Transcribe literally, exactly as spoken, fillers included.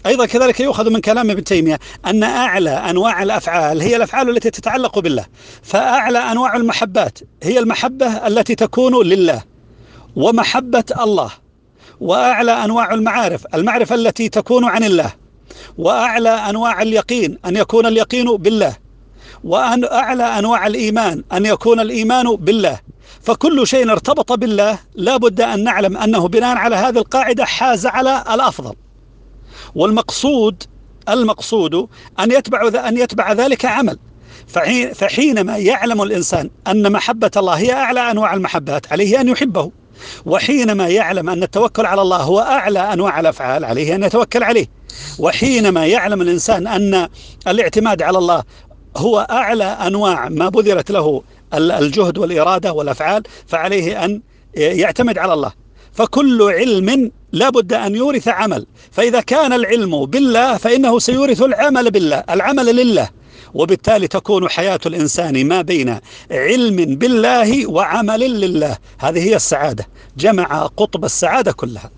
أيضا كذلك يؤخذ من كلام ابن تيمية أن أعلى أنواع الأفعال هي الأفعال التي تتعلق بالله، فأعلى أنواع المحبات هي المحبة التي تكون لله ومحبة الله، وأعلى أنواع المعارف المعرفة التي تكون عن الله، وأعلى أنواع اليقين أن يكون اليقين بالله، وأعلى أنواع الإيمان أن يكون الإيمان بالله. فكل شيء ارتبط بالله لا بد أن نعلم أنه بناء على هذه القاعدة حاز على الأفضل. والمقصود المقصود أن يتبع أن يتبع ذلك عمل. فحينما يعلم الإنسان أن محبة الله هي أعلى أنواع المحبات عليه أن يحبه، وحينما يعلم أن التوكل على الله هو أعلى أنواع الأفعال عليه أن يتوكل عليه، وحينما يعلم الإنسان أن الاعتماد على الله هو أعلى أنواع ما بذلت له الجهد والإرادة والأفعال فعليه أن يعتمد على الله. فكل علم لا بد أن يورث عمل، فإذا كان العلم بالله فإنه سيورث العمل بالله العمل لله، وبالتالي تكون حياة الإنسان ما بين علم بالله وعمل لله. هذه هي السعادة، جمع قطب السعادة كلها.